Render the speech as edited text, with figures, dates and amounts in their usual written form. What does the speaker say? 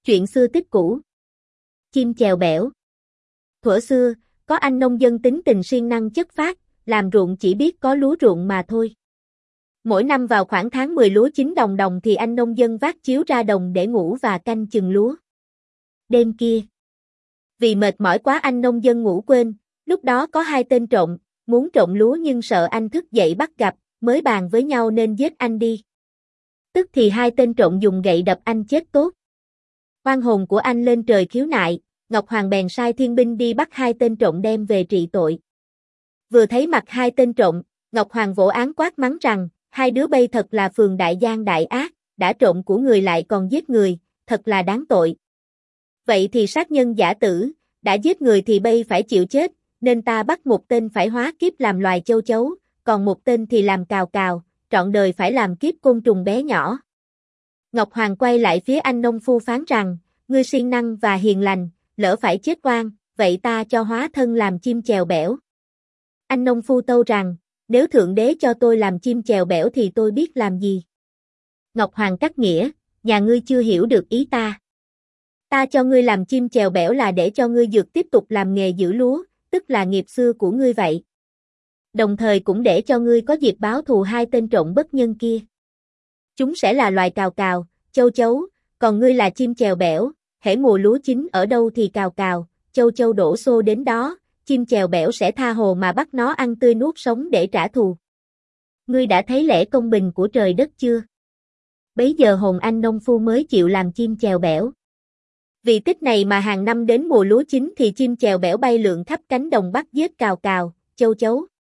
Chuyện xưa tích cũ. Chim chèo bẻo. Thuở xưa, có anh nông dân tính tình siêng năng chất phác, làm ruộng chỉ biết có lúa ruộng mà thôi. Mỗi năm vào khoảng tháng 10 lúa chín đồng đồng thì anh nông dân vác chiếu ra đồng để ngủ và canh chừng lúa. Đêm kia, vì mệt mỏi quá anh nông dân ngủ quên, lúc đó có hai tên trộm, muốn trộm lúa nhưng sợ anh thức dậy bắt gặp, mới bàn với nhau nên giết anh đi. Tức thì hai tên trộm dùng gậy đập anh chết tốt. Oan hồn của anh lên trời khiếu nại, Ngọc Hoàng bèn sai thiên binh đi bắt hai tên trộm đem về trị tội. Vừa thấy mặt hai tên trộm, Ngọc Hoàng vỗ án quát mắng rằng, hai đứa bay thật là phường đại gian đại ác, đã trộm của người lại còn giết người, thật là đáng tội. Vậy thì sát nhân giả tử, đã giết người thì bay phải chịu chết, nên ta bắt một tên phải hóa kiếp làm loài châu chấu, còn một tên thì làm cào cào, trọn đời phải làm kiếp côn trùng bé nhỏ. Ngọc Hoàng quay lại phía anh nông phu phán rằng, ngươi siêng năng và hiền lành, lỡ phải chết oan, vậy ta cho hóa thân làm chim chèo bẻo. Anh nông phu tâu rằng, nếu Thượng Đế cho tôi làm chim chèo bẻo thì tôi biết làm gì. Ngọc Hoàng cắt nghĩa, nhà ngươi chưa hiểu được ý ta. Ta cho ngươi làm chim chèo bẻo là để cho ngươi dược tiếp tục làm nghề giữ lúa, tức là nghiệp xưa của ngươi vậy. Đồng thời cũng để cho ngươi có dịp báo thù hai tên trộm bất nhân kia. Chúng sẽ là loài cào cào, châu chấu, còn ngươi là chim chèo bẻo, hễ mùa lúa chín ở đâu thì cào cào, châu chấu đổ xô đến đó, chim chèo bẻo sẽ tha hồ mà bắt nó ăn tươi nuốt sống để trả thù. Ngươi đã thấy lẽ công bình của trời đất chưa? Bấy giờ hồn anh nông phu mới chịu làm chim chèo bẻo. Vì tích này mà hàng năm đến mùa lúa chín thì chim chèo bẻo bay lượn khắp cánh đồng bắt giết cào cào, châu chấu.